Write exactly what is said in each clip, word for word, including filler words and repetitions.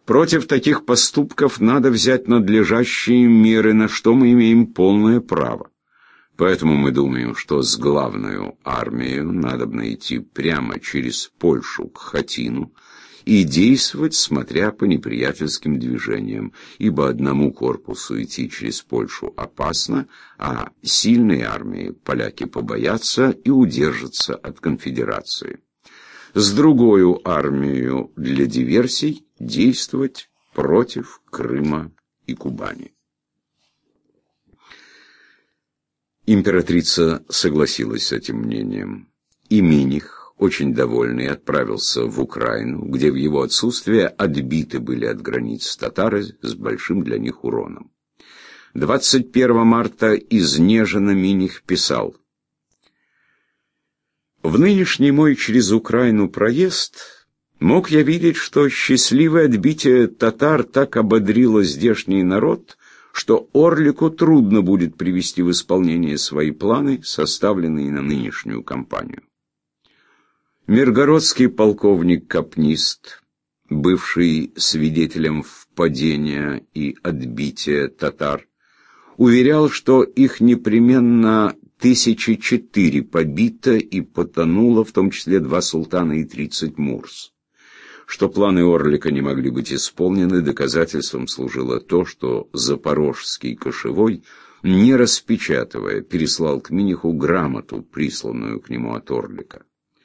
Против таких поступков надо взять надлежащие меры, на что мы имеем полное право. Поэтому мы думаем, что с главной армией надобно идти прямо через Польшу к Хатину и действовать, смотря по неприятельским движениям, ибо одному корпусу идти через Польшу опасно, а сильной армии поляки побоятся и удержатся от конфедерации. С другою армией для диверсий действовать против Крыма и Кубани. Императрица согласилась с этим мнением, и Миних, очень довольный, отправился в Украину, где в его отсутствие отбиты были от границ татары с большим для них уроном. двадцать первого марта из Нежина Миних писал: «В нынешний мой через Украину проезд мог я видеть, что счастливое отбитие татар так ободрило здешний народ, что Орлику трудно будет привести в исполнение свои планы, составленные на нынешнюю кампанию. Миргородский полковник Капнист, бывший свидетелем впадения и отбития татар, уверял, что их непременно тысячи четыре побито и потонуло, в том числе два султана и тридцать мурс. Что планы Орлика не могли быть исполнены, доказательством служило то, что запорожский кошевой, не распечатывая, переслал к Миниху грамоту, присланную к нему от Орлика.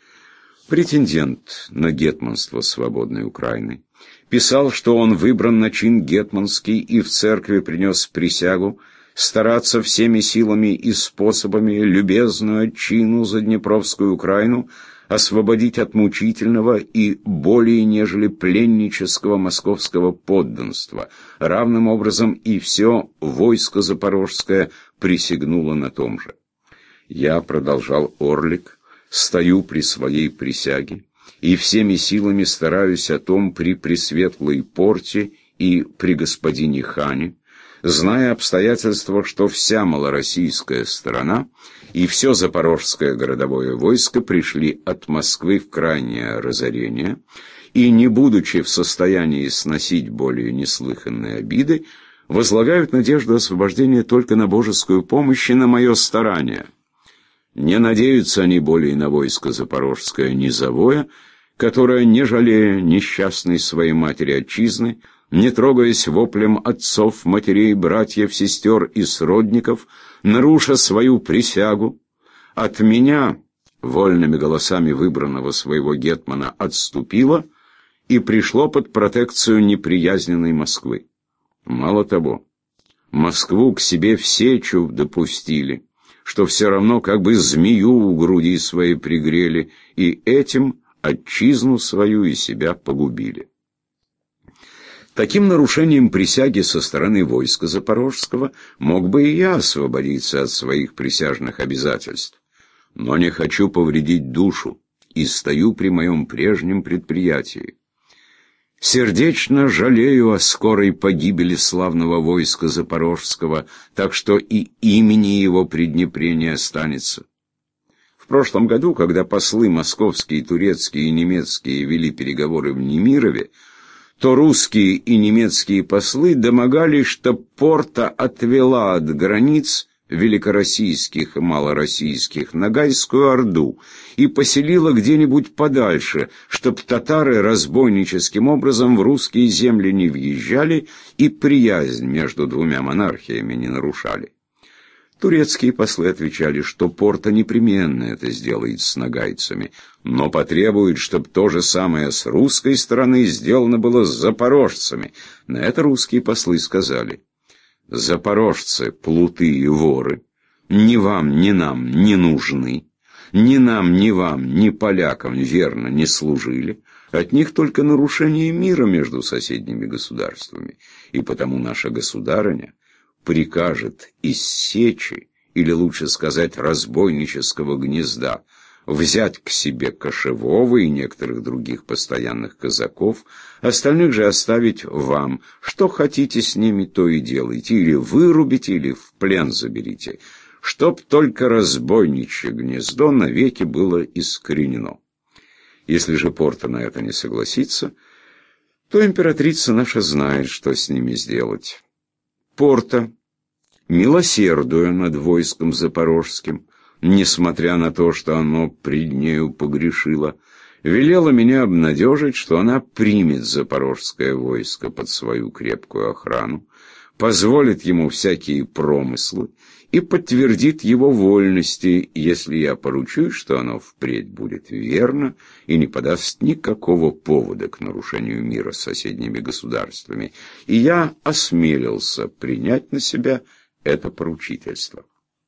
Претендент на гетманство свободной Украины писал, что он выбран на чин гетманский и в церкви принес присягу стараться всеми силами и способами любезную отчину за Днепровскую Украину освободить от мучительного и более нежели пленнического московского подданства. Равным образом и все войско запорожское присягнуло на том же. Я, продолжал Орлик, стою при своей присяге и всеми силами стараюсь о том при Пресветлой Порте и при господине хане, зная обстоятельства, что вся малороссийская сторона и все запорожское городовое войско пришли от Москвы в крайнее разорение, и, не будучи в состоянии сносить более неслыханные обиды, возлагают надежду освобождения только на божескую помощь и на мое старание. Не надеются они более на войско запорожское низовое, которое, не жалея несчастной своей матери отчизны, не трогаясь воплем отцов, матерей, братьев, сестер и сродников, наруша свою присягу, от меня, вольными голосами выбранного своего гетмана, отступило и пришло под протекцию неприязненной Москвы. Мало того, Москву к себе в сечу допустили, что все равно как бы змею у груди своей пригрели, и этим отчизну свою и себя погубили. Таким нарушением присяги со стороны войска запорожского мог бы и я освободиться от своих присяжных обязательств. Но не хочу повредить душу и стою при моем прежнем предприятии. Сердечно жалею о скорой погибели славного войска запорожского, так что и имени его при Днепре не останется. В прошлом году, когда послы московские, турецкие и немецкие вели переговоры в Немирове, то русские и немецкие послы домогались, чтоб Порта отвела от границ великороссийских и малороссийских Ногайскую Орду и поселила где-нибудь подальше, чтоб татары разбойническим образом в русские земли не въезжали и приязнь между двумя монархиями не нарушали. Турецкие послы отвечали, что Порта непременно это сделает с нагайцами, но потребует, чтобы то же самое с русской стороны сделано было с запорожцами. На это русские послы сказали: запорожцы, плуты и воры, ни вам, ни нам не нужны, ни нам, ни вам, ни полякам верно не служили, от них только нарушение мира между соседними государствами, и потому наша государыня прикажет из сечи, или лучше сказать разбойнического гнезда, взять к себе кошевого и некоторых других постоянных казаков, остальных же оставить вам. Что хотите с ними, то и делайте, или вырубите, или в плен заберите, чтоб только разбойничье гнездо навеки было искоренено. Если же Порта на это не согласится, то императрица наша знает, что с ними сделать. Порта, милосердуя над войском запорожским, несмотря на то, что оно пред нею погрешило, велела меня обнадежить, что она примет запорожское войско под свою крепкую охрану, позволит ему всякие промыслы и подтвердит его вольности, если я поручусь, что оно впредь будет верно и не подаст никакого повода к нарушению мира с соседними государствами. И я осмелился принять на себя это поручительство.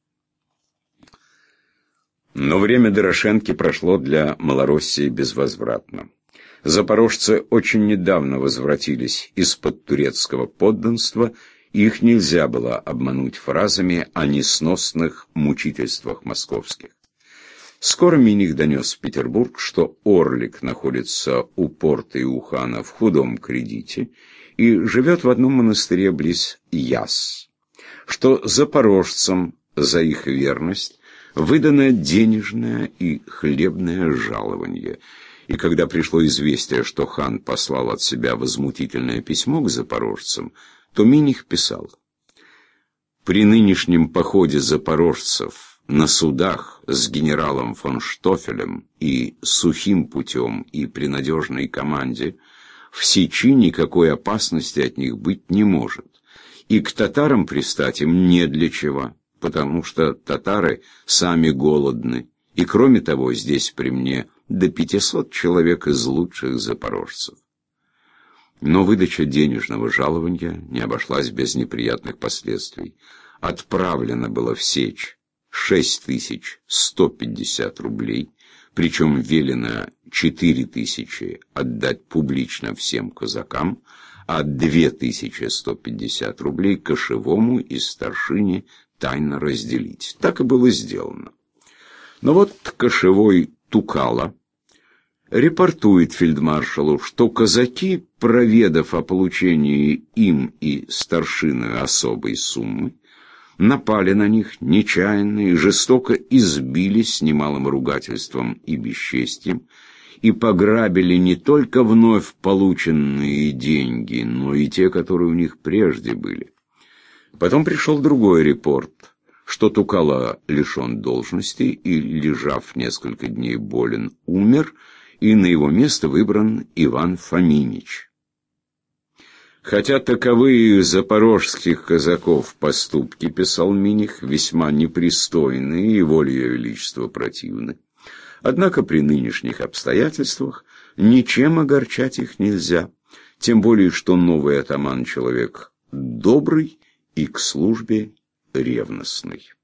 Но время Дорошенки прошло для Малороссии безвозвратно. Запорожцы очень недавно возвратились из-под турецкого подданства, и их нельзя было обмануть фразами о несносных мучительствах московских. Скоро Миних донес в Петербург, что Орлик находится у порта Иухана в худом кредите и живет в одном монастыре близ Яс, что запорожцам за их верность выдано денежное и хлебное жалование. И когда пришло известие, что хан послал от себя возмутительное письмо к запорожцам, то Миних писал: «При нынешнем походе запорожцев на судах с генералом фон Штофелем и сухим путем и при надежной команде в Сечи никакой опасности от них быть не может, и к татарам пристать им не для чего, потому что татары сами голодны, и кроме того здесь при мне до пятисот человек из лучших запорожцев». Но выдача денежного жалования не обошлась без неприятных последствий. Отправлено было в Сечь шесть тысяч сто пятьдесят рублей, причем велено четыре тысячи отдать публично всем казакам, а две тысячи сто пятьдесят рублей кошевому и старшине тайно разделить. Так и было сделано. Но вот кошевой Тукало репортует фельдмаршалу, что казаки, проведав о получении им и старшиной особой суммы, напали на них нечаянно и жестоко избили с немалым ругательством и бесчестием, и пограбили не только вновь полученные деньги, но и те, которые у них прежде были. Потом пришел другой репорт, что Тукало лишен должности и, лежав несколько дней болен, умер, и на его место выбран Иван Фоминич. Хотя таковые запорожских казаков поступки, писал Миних, весьма непристойные и воле Ее Величества противны, однако при нынешних обстоятельствах ничем огорчать их нельзя, тем более что новый атаман человек добрый и к службе ревностный.